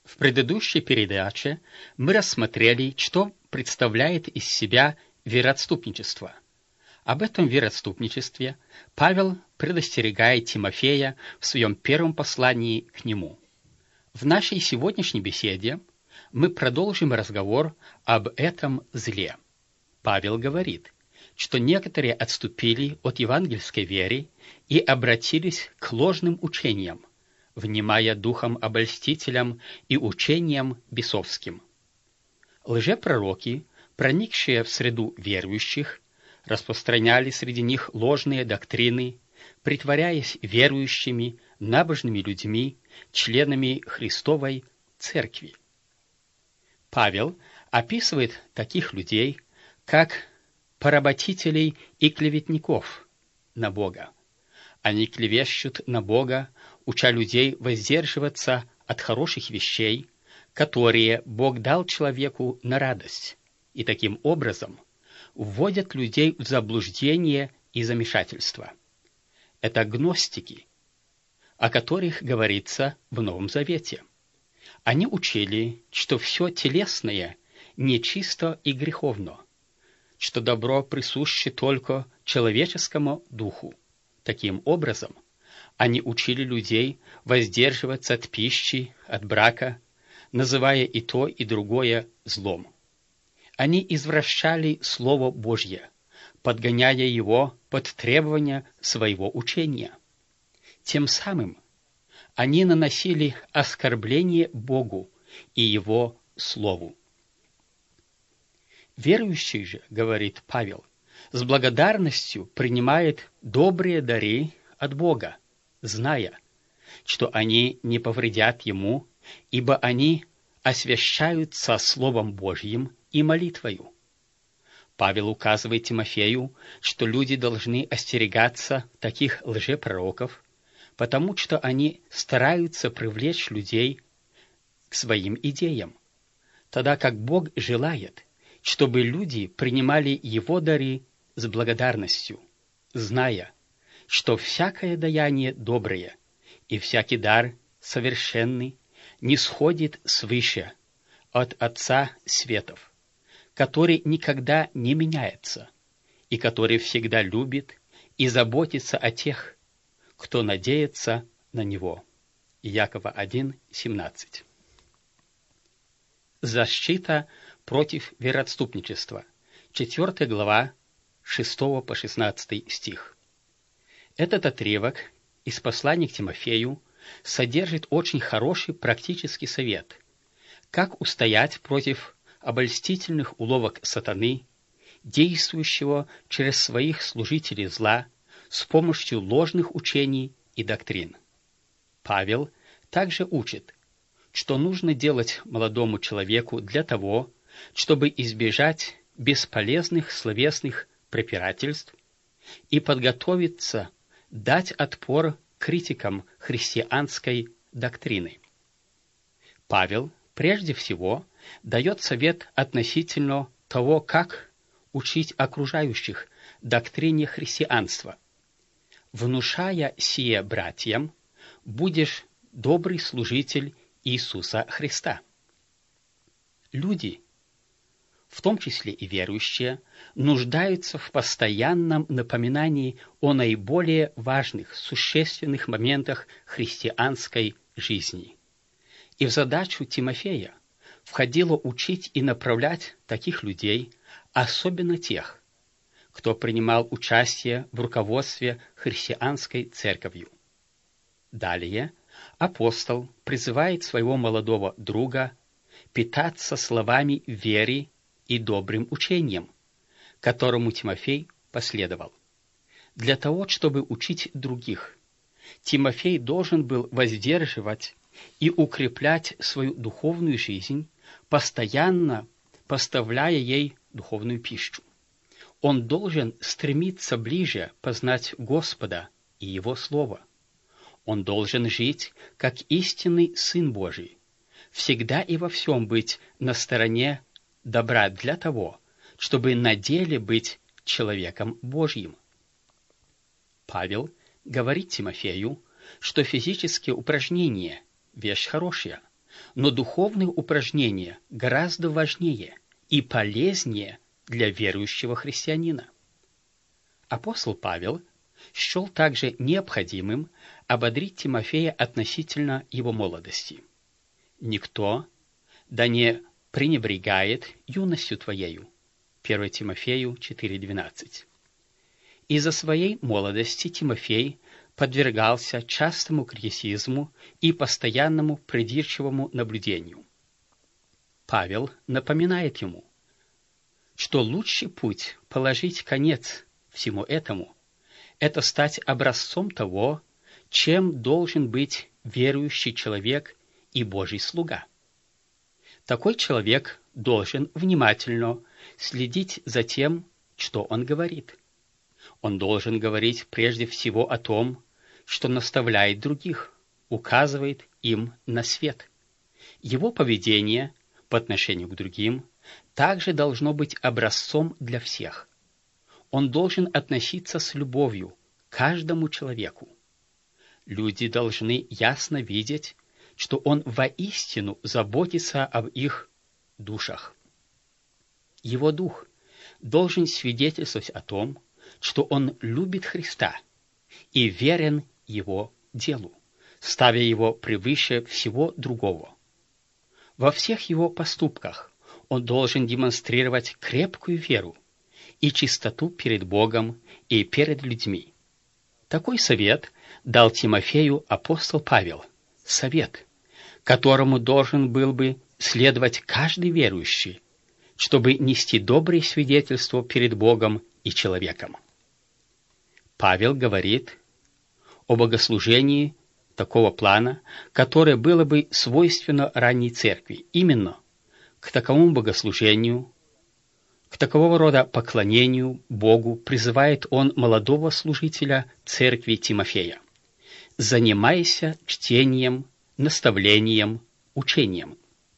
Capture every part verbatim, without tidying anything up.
В предыдущей передаче мы рассмотрели, что представляет из себя вероотступничество. Об этом вероотступничестве Павел предостерегает Тимофея в своем первом послании к нему. В нашей сегодняшней беседе мы продолжим разговор об этом зле. Павел говорит, что некоторые отступили от евангельской веры и обратились к ложным учениям, внимая духом-обольстителям и учениям бесовским. Лжепророки, проникшие в среду верующих, распространяли среди них ложные доктрины, притворяясь верующими, набожными людьми, членами Христовой Церкви. Павел описывает таких людей, как поработителей и клеветников на Бога. Они клевещут на Бога, уча людей воздерживаться от хороших вещей, которые Бог дал человеку на радость, и таким образом вводят людей в заблуждение и замешательство. Это гностики, о которых говорится в Новом Завете. Они учили, что все телесное нечисто и греховно, что добро присуще только человеческому духу. Таким образом, они учили людей воздерживаться от пищи, от брака, называя и то, и другое злом. Они извращали Слово Божье, подгоняя его под требования своего учения. Тем самым они наносили оскорбление Богу и Его Слову. Верующий же, говорит Павел, с благодарностью принимает добрые дары от Бога, зная, что они не повредят ему, ибо они освящаются Словом Божьим и молитвою. Павел указывает Тимофею, что люди должны остерегаться таких лжепророков, потому что они стараются привлечь людей к своим идеям, тогда как Бог желает, чтобы люди принимали Его дары с благодарностью, зная, что всякое даяние доброе и всякий дар совершенный нисходит свыше от Отца Светов, который никогда не меняется и который всегда любит и заботится о тех, кто надеется на Него. Иакова один, семнадцать. Защита против вероотступничества. четвёртая глава, шестого по шестнадцатый стих. Этот отрывок из послания к Тимофею содержит очень хороший практический совет, как устоять против обольстительных уловок сатаны, действующего через своих служителей зла с помощью ложных учений и доктрин. Павел также учит, что нужно делать молодому человеку для того, чтобы избежать бесполезных словесных препирательств и подготовиться дать отпор критикам христианской доктрины. Павел прежде всего дает совет относительно того, как учить окружающих доктрине христианства. Внушая сие братьям, будешь добрый служитель Иисуса Христа. Люди, в том числе и верующие, нуждаются в постоянном напоминании о наиболее важных, существенных моментах христианской жизни. И в задачу Тимофея входило учить и направлять таких людей, особенно тех, кто принимал участие в руководстве христианской церковью. Далее апостол призывает своего молодого друга питаться словами веры и добрым учением, которому Тимофей последовал. Для того, чтобы учить других, Тимофей должен был воздерживать и укреплять свою духовную жизнь, постоянно поставляя ей духовную пищу. Он должен стремиться ближе познать Господа и Его Слово. Он должен жить как истинный Сын Божий, всегда и во всем быть на стороне добра для того, чтобы на деле быть человеком Божьим. Павел говорит Тимофею, что физические упражнения – вещь хорошая, но духовные упражнения гораздо важнее и полезнее для верующего христианина. Апостол Павел счел также необходимым ободрить Тимофея относительно его молодости. «Никто да не пренебрегает юностью твоею» первое Тимофею четыре двенадцать. Из-за своей молодости Тимофей подвергался частому критицизму и постоянному придирчивому наблюдению. Павел напоминает ему, что лучший путь положить конец всему этому – это стать образцом того, чем должен быть верующий человек и Божий слуга. Такой человек должен внимательно следить за тем, что он говорит. Он должен говорить прежде всего о том, что наставляет других, указывает им на свет. Его поведение по отношению к другим также должно быть образцом для всех. Он должен относиться с любовью к каждому человеку. Люди должны ясно видеть, что он воистину заботится об их душах. Его дух должен свидетельствовать о том, что он любит Христа и верен его делу, ставя его превыше всего другого. Во всех его поступках он должен демонстрировать крепкую веру и чистоту перед Богом и перед людьми. Такой совет дал Тимофею апостол Павел, совет, которому должен был бы следовать каждый верующий, чтобы нести добрые свидетельства перед Богом и человеком. Павел говорит о богослужении такого плана, которое было бы свойственно ранней церкви. Именно к таковому богослужению, к такого рода поклонению Богу призывает он молодого служителя церкви Тимофея. «Занимайся чтением, наставлением, учением».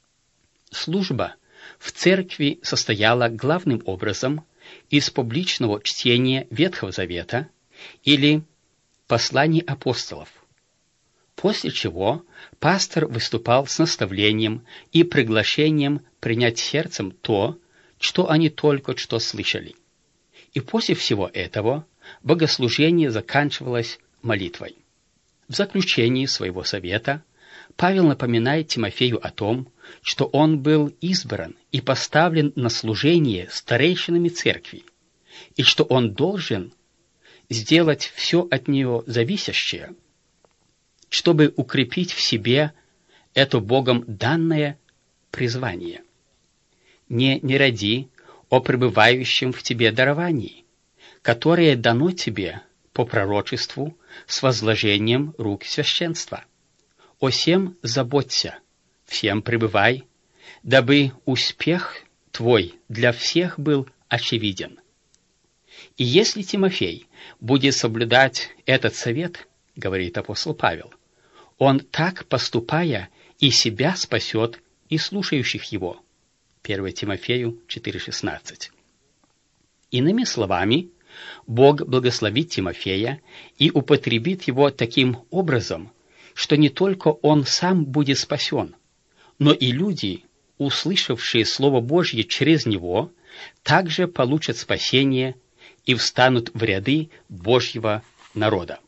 Служба в церкви состояла главным образом из публичного чтения Ветхого Завета или посланий апостолов, после чего пастор выступал с наставлением и приглашением принять сердцем то, что они только что слышали. И после всего этого богослужение заканчивалось молитвой. В заключении своего совета Павел напоминает Тимофею о том, что он был избран и поставлен на служение старейшинами церкви, и что он должен сделать все от нее зависящее, чтобы укрепить в себе это Богом данное призвание. Не, не ради о пребывающем в тебе даровании, которое дано тебе по пророчеству с возложением рук священства. О сем заботься, всем пребывай, дабы успех твой для всех был очевиден. И если Тимофей будет соблюдать этот совет, говорит апостол Павел, он так поступая и себя спасет, и слушающих его. первое Тимофею четыре шестнадцать. Иными словами, Бог благословит Тимофея и употребит его таким образом, что не только он сам будет спасен, но и люди, услышавшие Слово Божье через него, также получат спасение и встанут в ряды Божьего народа.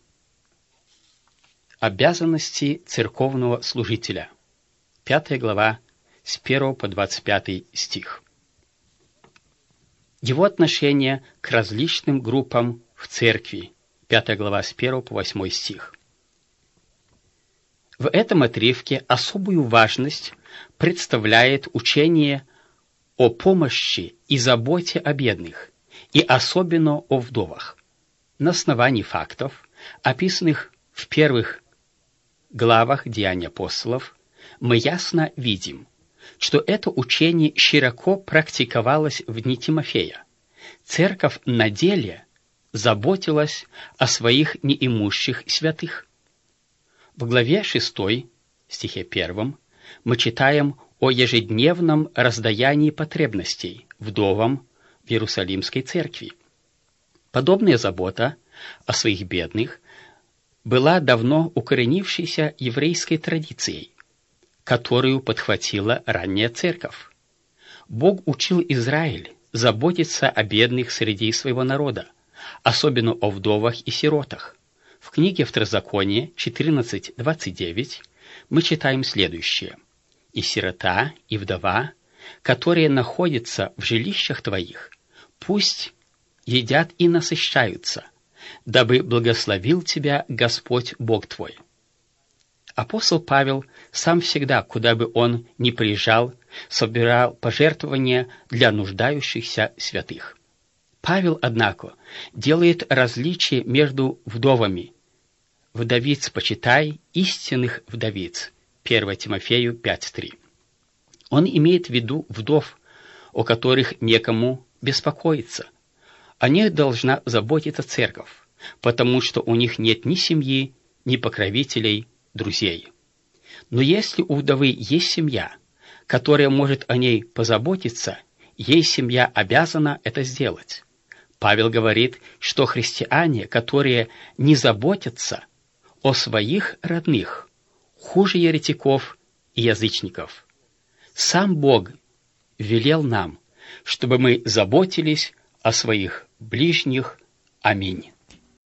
Обязанности церковного служителя. Пятая глава, с первого по двадцать пятый стих. Его отношение к различным группам в церкви. Пятая глава, с первого по восьмой стих. В этом отрывке особую важность представляет учение о помощи и заботе о бедных, и особенно о вдовах. На основании фактов, описанных в первых главах Деяний апостолов, мы ясно видим, что это учение широко практиковалось в дни Тимофея. Церковь на деле заботилась о своих неимущих святых. В главе шестой, стихе первом, мы читаем о ежедневном раздаянии потребностей вдовам в Иерусалимской церкви. Подобная забота о своих бедных была давно укоренившейся еврейской традицией. которую подхватила ранняя церковь. Бог учил Израиль заботиться о бедных среди своего народа, особенно о вдовах и сиротах. В книге Второзаконие четырнадцать двадцать девять мы читаем следующее. «И сирота, и вдова, которые находятся в жилищах твоих, пусть едят и насыщаются, дабы благословил тебя Господь Бог твой». Апостол Павел сам всегда, куда бы он ни приезжал, собирал пожертвования для нуждающихся святых. Павел, однако, делает различие между вдовами. «Вдовиц почитай, истинных вдовиц» первое Тимофею пять три. Он имеет в виду вдов, о которых некому беспокоиться. О них должна заботиться церковь, потому что у них нет ни семьи, ни покровителей, друзей. Но если у вдовы есть семья, которая может о ней позаботиться, ей семья обязана это сделать. Павел говорит, что христиане, которые не заботятся о своих родных, хуже еретиков и язычников. Сам Бог велел нам, чтобы мы заботились о своих ближних. Аминь.